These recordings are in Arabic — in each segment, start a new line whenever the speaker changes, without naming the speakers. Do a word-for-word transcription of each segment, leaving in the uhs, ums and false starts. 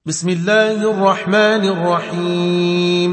بسم الله الرحمن الرحيم.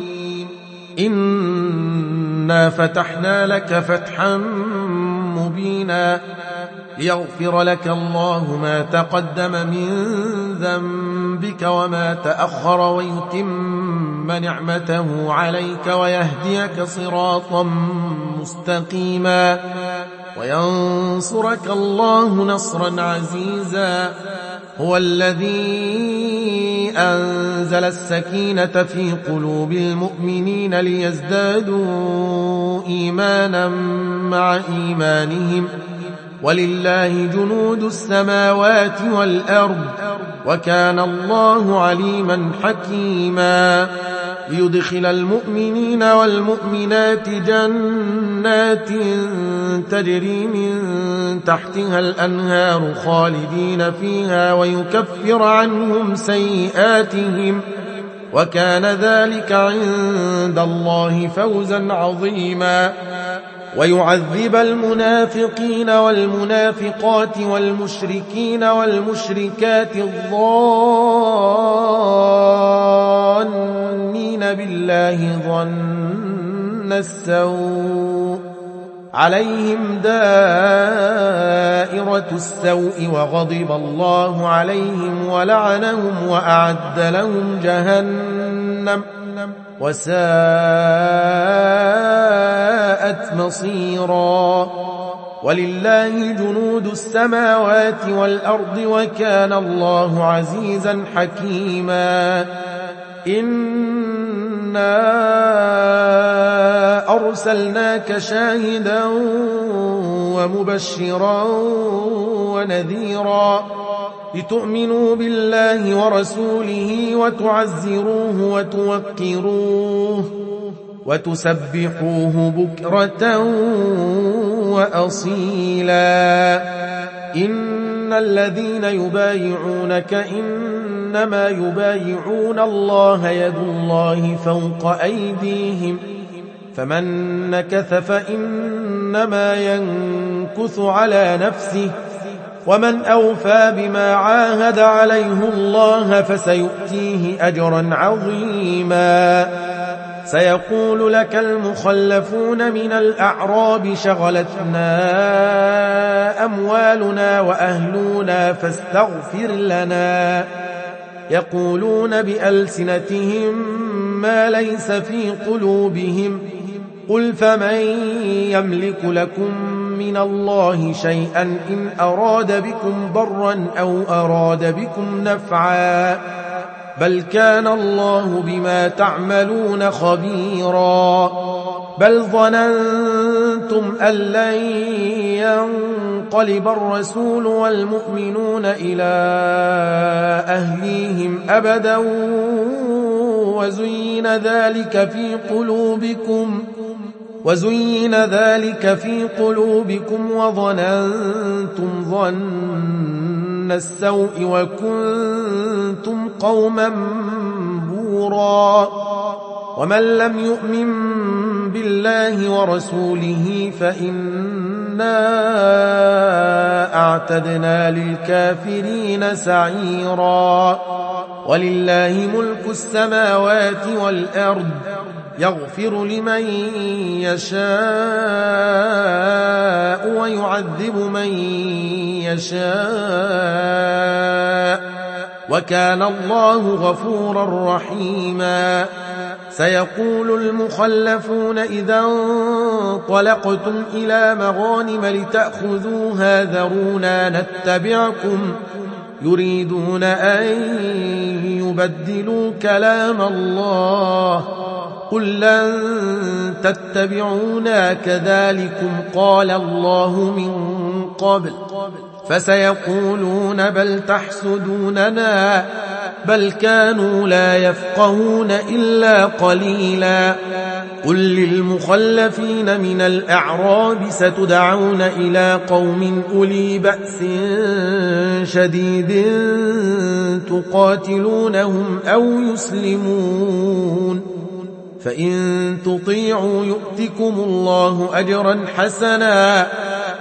إنا فتحنا لك فتحا مبينا ليغفر لك الله ما تقدم من ذنبك وما تأخر ويتم نعمته عليك ويهديك صراطا مستقيما وينصرك الله نصرا عزيزا. هو الذي أنزل السكينة في قلوب المؤمنين ليزدادوا إيمانا مع إيمانهم ولله جنود السماوات والأرض وكان الله عليما حكيما. ليدخل المؤمنين والمؤمنات جنات تجري من تحتها الأنهار خالدين فيها ويكفر عنهم سيئاتهم وكان ذلك عند الله فوزا عظيما. ويعذب المنافقين والمنافقات والمشركين والمشركات الظانين بالله ظن السوء عليهم دائرة السوء وغضب الله عليهم ولعنهم وأعد لهم جهنم وساءت مصيرا. ولله جنود السماوات والأرض وكان الله عزيزا حكيما. إنا أرسلناك شاهدا ومبشرا ونذيرا لتؤمنوا بالله ورسوله وتعزروه وتوقروه وتسبحوه بكرة وأصيلا. إن الذين يبايعونك إنما يبايعون الله يد الله فوق أيديهم فمن نكث فإنما ينكث على نفسه ومن أوفى بما عاهد عليه الله فسيؤتيه أجرا عظيما. سيقول لك المخلفون من الأعراب شغلتنا أموالنا وأهلنا فاستغفر لنا يقولون بألسنتهم ما ليس في قلوبهم قل فمن يملك لكم من الله شيئا إن أراد بكم ضرا أو أراد بكم نفعا بل كان الله بما تعملون خبيرا. بل ظننتم أن لن ينقلب الرسول والمؤمنون إلى أهليهم أبدا وزين ذلك في قلوبكم وزين ذلك في قلوبكم وظننتم ظن السوء وكنتم قوما بورا. ومن لم يؤمن بالله ورسوله فإنا أعتدنا للكافرين سعيرا. ولله ملك السماوات والأرض يغفر لمن يشاء ويعذب من يشاء وكان الله غفورا رحيما. سيقول المخلفون إذا انطلقتم إلى مغانم لتأخذوها ذرونا نتبعكم يريدون أن يبدلوا كلام الله قل لن تتبعونا كذلكم قال الله من قبل فسيقولون بل تحسدوننا بل كانوا لا يفقهون إلا قليلا. قل للمخلفين من الأعراب ستدعون إلى قوم أولي بأس شديد تقاتلونهم أو يسلمون فإن تطيعوا يؤتكم الله أجرا حسنا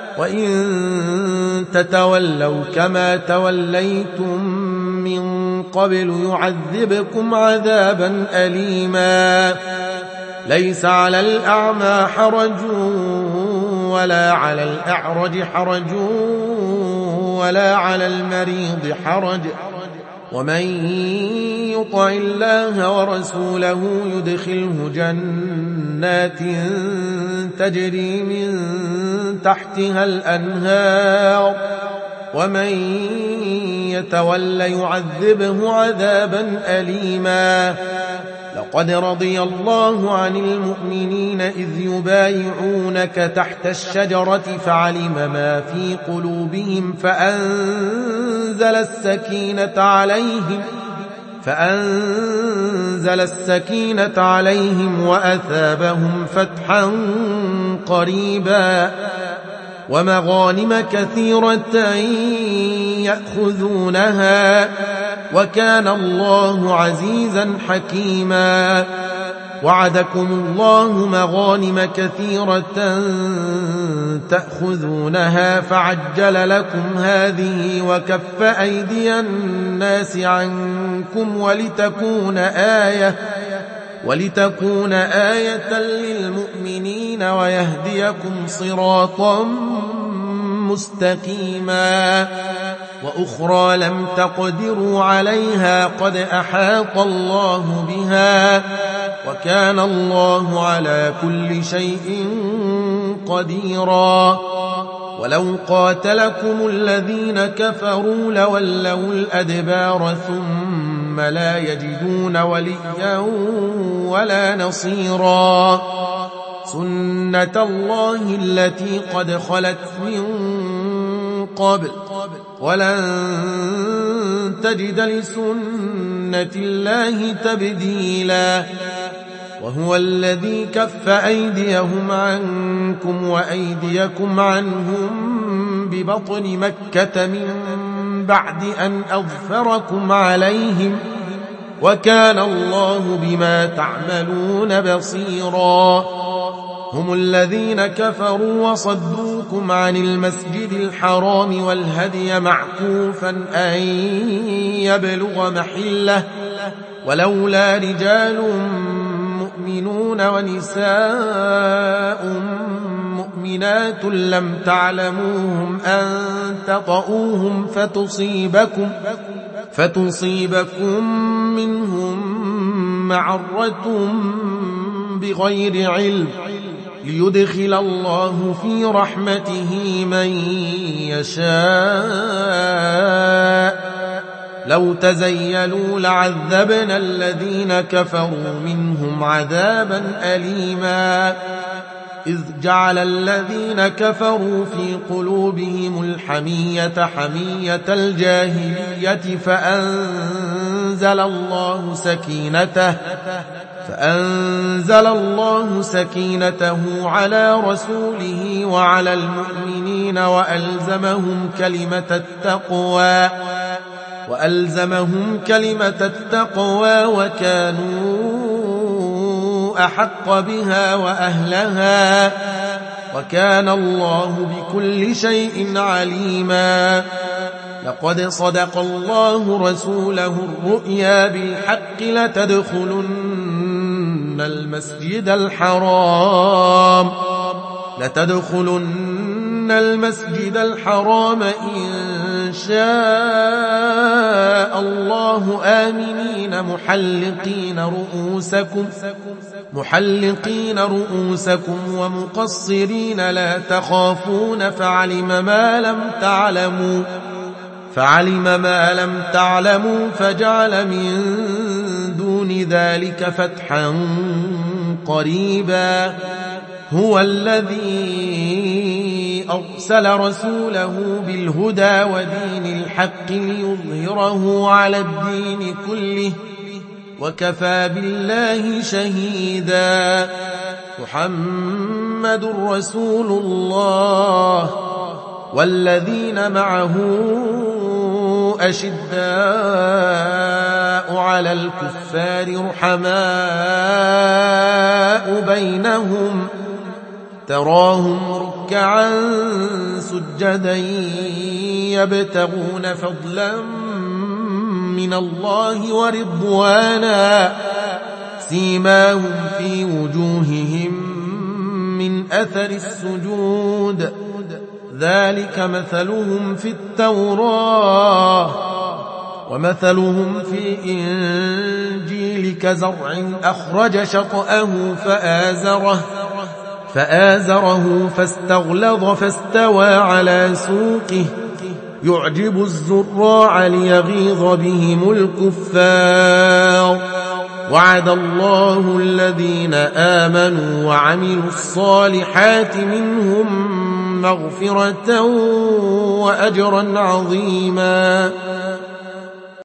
وإن تتولوا كما توليتم من قبل يعذبكم عذابا أليما ليس على الأعمى حرج ولا على الأعرج حرج ولا على المريض حرج ومن يطع الله ورسوله يدخله جنات تجري من تحتها الأنهار ومن يتول يعذبه عذابا أليما لقد رضي الله عن المؤمنين إذ يبايعونك تحت الشجرة فعلم ما في قلوبهم فأنزل السكينة عليهم فأنزل السكينة عليهم وأثابهم فتحا قريبا ومغانم كثيرة يأخذونها وكان الله عزيزا حكيما وعدكم الله مغانم كثيرة تأخذونها فعجل لكم هذه وكف أيدي الناس عنكم ولتكون آية ولتكون آية للمؤمنين ويهديكم صراطا مستقيما وأخرى لم تقدروا عليها قد أحاط الله بها وكان الله على كل شيء قديرا ولو قاتلكم الذين كفروا لولوا الأدبار ثم لا يجدون وليا ولا نصيرا سنة الله التي قد خلت من قبل ولن تجد لسنة الله تبديلا وهو الذي كف أيديهم عنكم وأيديكم عنهم ببطن مكة من بعد أن أظفركم عليهم وكان الله بما تعملون بصيرا هم الذين كفروا وصدوكم عن المسجد الحرام والهدي معكوفا أن يبلغ محله ولولا رجال مؤمنون ونساء مؤمنات لم تعلموهم أن تطؤوهم فتصيبكم فتصيبكم منهم معرة بغير علم ليدخل الله في رحمته من يشاء لو تزيلوا لعذبنا الذين كفروا منهم عذابا أليما إذ جعل الذين كفروا في قلوبهم الحمية حمية الجاهلية فأنزل الله سكينته فأنزل الله سكينته على رسوله وعلى المؤمنين وألزمهم كلمة التقوى وألزمهم كلمة التقوى وكانوا أحق بها وأهلها وكان الله بكل شيء عليما لقد صدق الله رسوله الرؤيا بالحق لتدخلن المسجد الحرام لتدخلن المسجد الحرام إن شاء الله آمنين محلقين رؤوسكم محلقين رؤوسكم ومقصرين لا تخافون فعلم ما لم تعلموا فعلم ما لم تعلموا فجعل من دون ذلك فتحا قريبا هو الذي أرسل رسوله بالهدى ودين الحق ليظهره على الدين كله وكفى بالله شهيدا محمد رسول الله والذين معه أشداء على الكفار رحماء بينهم تراهم ركعا سجدا يبتغون فضلا من الله ورضوانا سيماهم في وجوههم من أثر السجود ذلك مثلهم في التوراة ومثلهم في الإنجيل كزرع أخرج شطأه فآزره فآزره فاستغلظ فاستوى على سوقه يعجب الزراع ليغيظ بهم الكفار وعد الله الذين آمنوا وعملوا الصالحات منهم مغفرة وأجرا عظيما